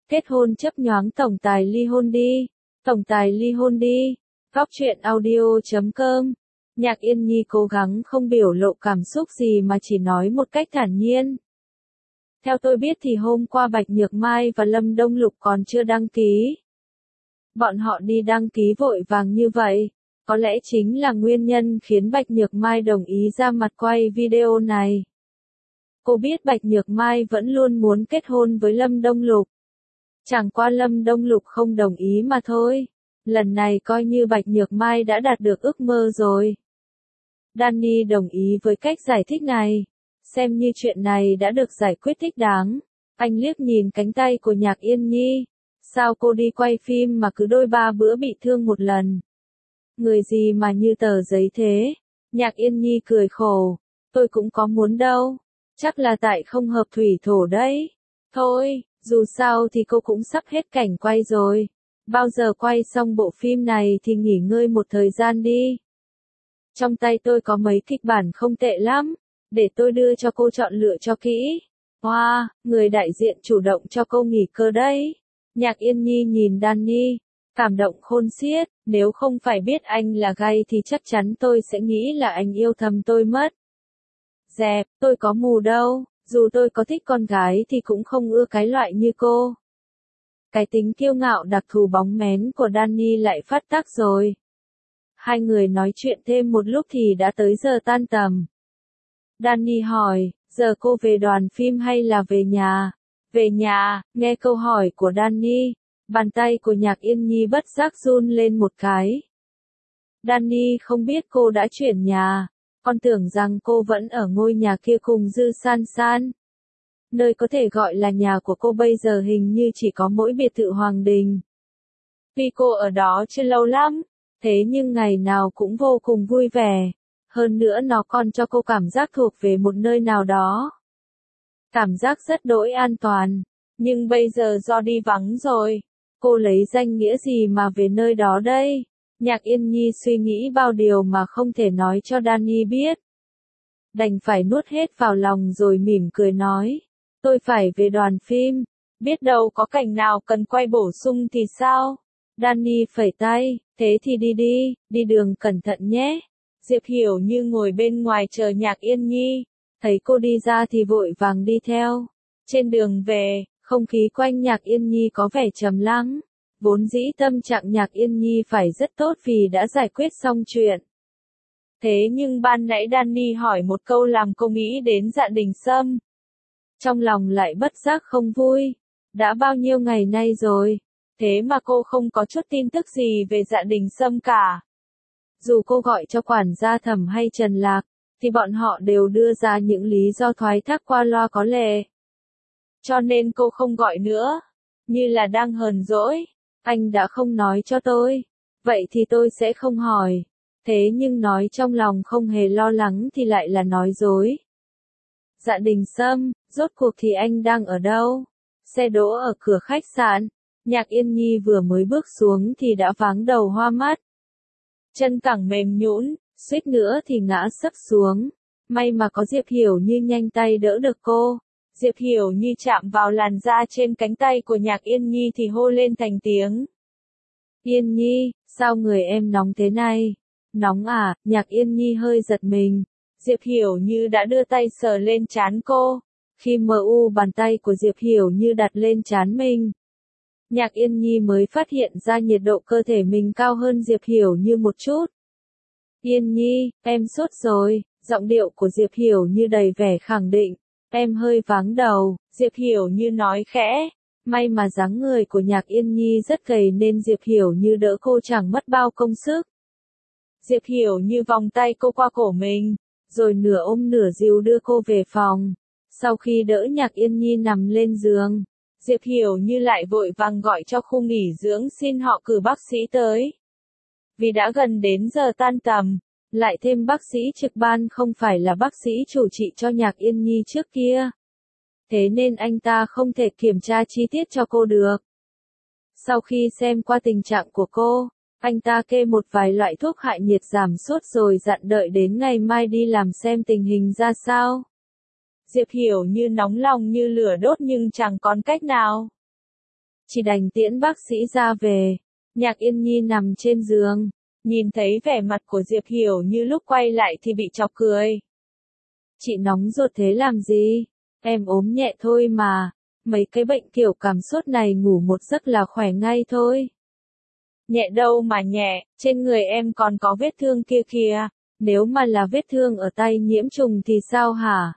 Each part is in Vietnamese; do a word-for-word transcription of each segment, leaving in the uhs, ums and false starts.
Kết hôn chấp nhoáng tổng tài ly hôn đi. Tổng tài ly hôn đi. Góc truyện audio chấm com. Nhạc Yên Nhi cố gắng không biểu lộ cảm xúc gì mà chỉ nói một cách thản nhiên. Theo tôi biết thì hôm qua Bạch Nhược Mai và Lâm Đông Lục còn chưa đăng ký. Bọn họ đi đăng ký vội vàng như vậy, có lẽ chính là nguyên nhân khiến Bạch Nhược Mai đồng ý ra mặt quay video này. Cô biết Bạch Nhược Mai vẫn luôn muốn kết hôn với Lâm Đông Lục. Chẳng qua Lâm Đông Lục không đồng ý mà thôi. Lần này coi như Bạch Nhược Mai đã đạt được ước mơ rồi. Danny đồng ý với cách giải thích này. Xem như chuyện này đã được giải quyết thích đáng. Anh liếc nhìn cánh tay của Nhạc Yên Nhi. Sao cô đi quay phim mà cứ đôi ba bữa bị thương một lần? Người gì mà như tờ giấy thế? Nhạc Yên Nhi cười khổ. Tôi cũng có muốn đâu. Chắc là tại không hợp thủy thổ đấy. Thôi, dù sao thì cô cũng sắp hết cảnh quay rồi. Bao giờ quay xong bộ phim này thì nghỉ ngơi một thời gian đi. Trong tay tôi có mấy kịch bản không tệ lắm. Để tôi đưa cho cô chọn lựa cho kỹ. Wow, người đại diện chủ động cho cô nghỉ cơ đấy. Nhạc Yên Nhi nhìn Danny, cảm động khôn xiết. Nếu không phải biết anh là gay thì chắc chắn tôi sẽ nghĩ là anh yêu thầm tôi mất. Dẹp, tôi có mù đâu. Dù tôi có thích con gái thì cũng không ưa cái loại như cô. Cái tính kiêu ngạo đặc thù bóng mén của Danny lại phát tác rồi. Hai người nói chuyện thêm một lúc thì đã tới giờ tan tầm. Danny hỏi, giờ cô về đoàn phim hay là về nhà? Về nhà, nghe câu hỏi của Danny, bàn tay của Nhạc Yên Nhi bất giác run lên một cái. Danny không biết cô đã chuyển nhà, con tưởng rằng cô vẫn ở ngôi nhà kia cùng Dư San San. Nơi có thể gọi là nhà của cô bây giờ hình như chỉ có mỗi biệt thự Hoàng Đình. Tuy cô ở đó chưa lâu lắm, thế nhưng ngày nào cũng vô cùng vui vẻ. Hơn nữa nó còn cho cô cảm giác thuộc về một nơi nào đó. Cảm giác rất đỗi an toàn. Nhưng bây giờ do đi vắng rồi, cô lấy danh nghĩa gì mà về nơi đó đây? Nhạc Yên Nhi suy nghĩ bao điều mà không thể nói cho Danny biết. Đành phải nuốt hết vào lòng rồi mỉm cười nói. Tôi phải về đoàn phim. Biết đâu có cảnh nào cần quay bổ sung thì sao? Danny phẩy tay. Thế thì đi đi, đi đường cẩn thận nhé. Diệp Hiểu Như ngồi bên ngoài chờ Nhạc Yên Nhi. Thấy cô đi ra thì vội vàng đi theo. Trên đường về, không khí quanh Nhạc Yên Nhi có vẻ trầm lắng. Vốn dĩ tâm trạng Nhạc Yên Nhi phải rất tốt vì đã giải quyết xong chuyện. Thế nhưng ban nãy Danny hỏi một câu làm cô nghĩ đến Dạ Đình Sâm. Trong lòng lại bất giác không vui. Đã bao nhiêu ngày nay rồi, thế mà cô không có chút tin tức gì về Dạ Đình Sâm cả. Dù cô gọi cho quản gia Thẩm hay Trần Lạc, thì bọn họ đều đưa ra những lý do thoái thác qua loa có lệ. Cho nên cô không gọi nữa, như là đang hờn dỗi. Anh đã không nói cho tôi, vậy thì tôi sẽ không hỏi. Thế nhưng nói trong lòng không hề lo lắng thì lại là nói dối. Dạ Đình Sâm, rốt cuộc thì anh đang ở đâu? Xe đỗ ở cửa khách sạn. Nhạc Yên Nhi vừa mới bước xuống thì đã váng đầu hoa mắt. Chân cẳng mềm nhũn, suýt nữa thì ngã sấp xuống. May mà có Diệp Hiểu Như nhanh tay đỡ được cô. Diệp Hiểu Như chạm vào làn da trên cánh tay của Nhạc Yên Nhi thì hô lên thành tiếng. Yên Nhi, sao người em nóng thế này? Nóng à? Nhạc Yên Nhi hơi giật mình. Diệp Hiểu Như đã đưa tay sờ lên trán cô. Khi mờ u bàn tay của Diệp Hiểu Như đặt lên trán mình, Nhạc Yên Nhi mới phát hiện ra nhiệt độ cơ thể mình cao hơn Diệp Hiểu Như một chút. Yên Nhi, em sốt rồi. Giọng điệu của Diệp Hiểu Như đầy vẻ khẳng định. Em hơi váng đầu, Diệp Hiểu Như nói khẽ. May mà dáng người của Nhạc Yên Nhi rất gầy nên Diệp Hiểu Như đỡ cô chẳng mất bao công sức. Diệp Hiểu Như vòng tay cô qua cổ mình, rồi nửa ôm nửa dìu đưa cô về phòng. Sau khi đỡ Nhạc Yên Nhi nằm lên giường, Diệp Hiểu Như lại vội vàng gọi cho khu nghỉ dưỡng xin họ cử bác sĩ tới. Vì đã gần đến giờ tan tầm, lại thêm bác sĩ trực ban không phải là bác sĩ chủ trị cho Nhạc Yên Nhi trước kia. Thế nên anh ta không thể kiểm tra chi tiết cho cô được. Sau khi xem qua tình trạng của cô, anh ta kê một vài loại thuốc hạ nhiệt giảm sốt rồi dặn đợi đến ngày mai đi làm xem tình hình ra sao. Diệp Hiểu Như nóng lòng như lửa đốt nhưng chẳng còn cách nào. chỉ đành tiễn bác sĩ ra về. Nhạc Yên Nhi nằm trên giường, nhìn thấy vẻ mặt của Diệp Hiểu Như lúc quay lại thì bị chọc cười. Chị nóng ruột thế làm gì? Em ốm nhẹ thôi mà, mấy cái bệnh kiểu cảm sốt này ngủ một giấc là khỏe ngay thôi. Nhẹ đâu mà nhẹ, trên người em còn có vết thương kia kìa, nếu mà là vết thương ở tay nhiễm trùng thì sao hả?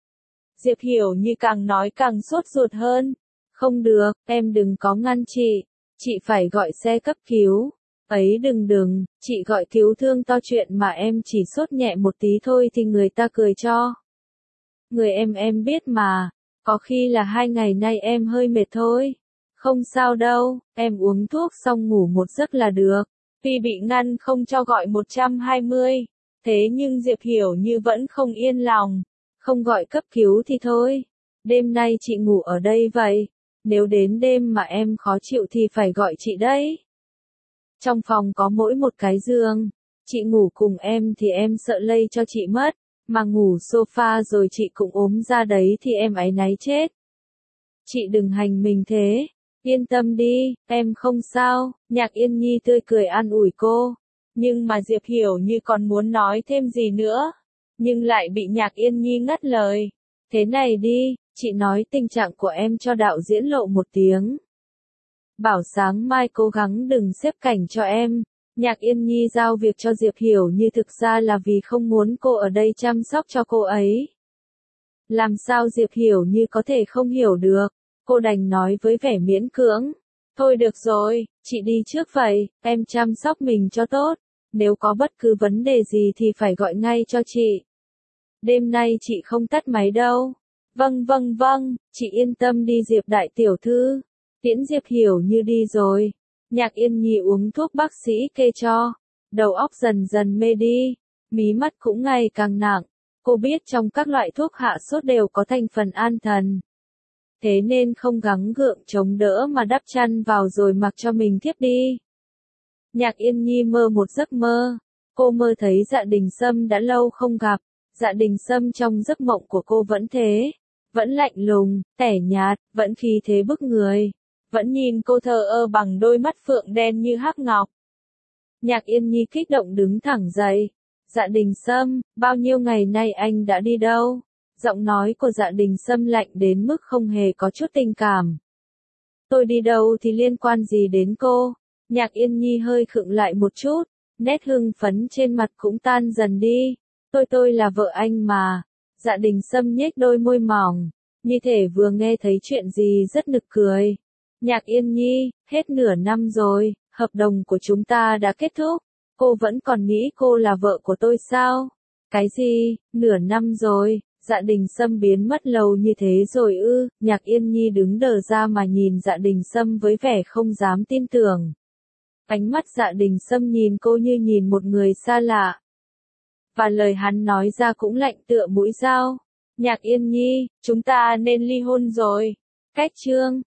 Diệp Hiểu Như càng nói càng sốt ruột hơn. Không được, em đừng có ngăn chị, chị phải gọi xe cấp cứu. Ấy đừng đừng, chị gọi cứu thương to chuyện mà em chỉ sốt nhẹ một tí thôi thì người ta cười cho. Người em em biết mà, có khi là hai ngày nay em hơi mệt thôi. Không sao đâu, em uống thuốc xong ngủ một giấc là được. Tuy bị ngăn không cho gọi một trăm hai mươi, thế nhưng Diệp Hiểu Như vẫn không yên lòng. Không gọi cấp cứu thì thôi, đêm nay chị ngủ ở đây vậy. Nếu đến đêm mà em khó chịu thì phải gọi chị đấy. Trong phòng có mỗi một cái giường, chị ngủ cùng em thì em sợ lây cho chị mất, mà ngủ sofa rồi chị cũng ốm ra đấy thì em áy náy chết. Chị đừng hành mình thế, yên tâm đi, em không sao. Nhạc Yên Nhi tươi cười an ủi cô, nhưng mà Diệp Hiểu Như còn muốn nói thêm gì nữa, nhưng lại bị Nhạc Yên Nhi ngắt lời. Thế này đi, chị nói tình trạng của em cho đạo diễn Lộ một tiếng. Bảo sáng mai cố gắng đừng xếp cảnh cho em. Nhạc Yên Nhi giao việc cho Diệp Hiểu Như thực ra là vì không muốn cô ở đây chăm sóc cho cô ấy. Làm sao Diệp Hiểu Như có thể không hiểu được, cô đành nói với vẻ miễn cưỡng. Thôi được rồi, chị đi trước vậy, em chăm sóc mình cho tốt. Nếu có bất cứ vấn đề gì thì phải gọi ngay cho chị. Đêm nay chị không tắt máy đâu. Vâng vâng vâng, chị yên tâm đi Diệp đại tiểu thư. Tiễn Diệp Hiểu Như đi rồi. Nhạc Yên Nhi uống thuốc bác sĩ kê cho. Đầu óc dần dần mê đi. Mí mắt cũng ngày càng nặng. Cô biết trong các loại thuốc hạ sốt đều có thành phần an thần. Thế nên không gắng gượng chống đỡ mà đắp chăn vào rồi mặc cho mình thiếp đi. Nhạc Yên Nhi mơ một giấc mơ. Cô mơ thấy Dạ Đình Sâm đã lâu không gặp. Dạ Đình Sâm trong giấc mộng của cô vẫn thế. Vẫn lạnh lùng, tẻ nhạt, vẫn khí thế bức người. Vẫn nhìn cô thờ ơ bằng đôi mắt phượng đen như hắc ngọc. Nhạc Yên Nhi kích động đứng thẳng dậy. Dạ Đình Sâm, bao nhiêu ngày nay anh đã đi đâu? Giọng nói của Dạ Đình Sâm lạnh đến mức không hề có chút tình cảm. Tôi đi đâu thì liên quan gì đến cô? Nhạc Yên Nhi hơi khựng lại một chút, nét hưng phấn trên mặt cũng tan dần đi. Tôi tôi là vợ anh mà. Dạ Đình Sâm nhếch đôi môi mỏng, như thể vừa nghe thấy chuyện gì rất nực cười. Nhạc Yên Nhi, hết nửa năm rồi, hợp đồng của chúng ta đã kết thúc. Cô vẫn còn nghĩ cô là vợ của tôi sao? Cái gì, nửa năm rồi, Dạ Đình Sâm biến mất lâu như thế rồi ư? Nhạc Yên Nhi đứng đờ ra mà nhìn Dạ Đình Sâm với vẻ không dám tin tưởng. Ánh mắt Dạ Đình Sâm nhìn cô như nhìn một người xa lạ. Và lời hắn nói ra cũng lạnh tựa mũi dao. Nhạc Yên Nhi, chúng ta nên ly hôn rồi. Cách chương